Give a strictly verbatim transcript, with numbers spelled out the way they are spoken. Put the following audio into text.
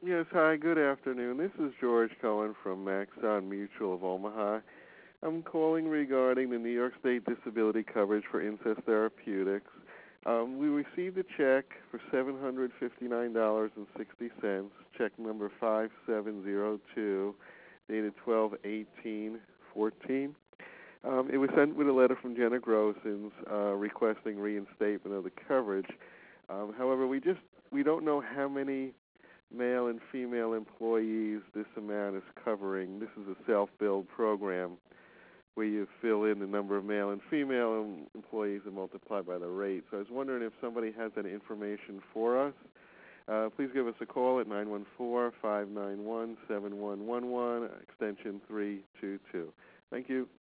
Yes, hi, good afternoon. This is George Cohen from Maxon Mutual of Omaha. I'm calling regarding the New York State disability coverage for Incest Therapeutics. Um, we received a check for seven hundred fifty-nine dollars and sixty cents, check number five seven zero two, dated twelve eighteen fourteen. Um, it was sent with a letter from Jenna Grossens uh, requesting reinstatement of the coverage. Um, however, we just we don't know how many male and female employees this amount is covering. This is a self-billed program where you fill in the number of male and female employees and multiply by the rate. So I was wondering if somebody has that information for us. Uh, please give us a call at nine one four, five nine one, seven one one one, extension three two two. Thank you.